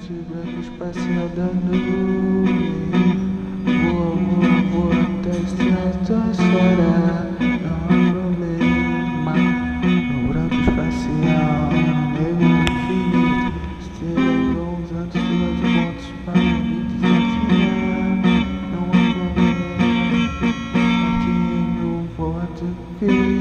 de branco espacial da nuvem. Voa, voa, voa até a estratosfera. Não há problema no branco espacial, no negro infinito. Estrelas vão usando seus pontos para me desafiar. Não há problema aqui no voto.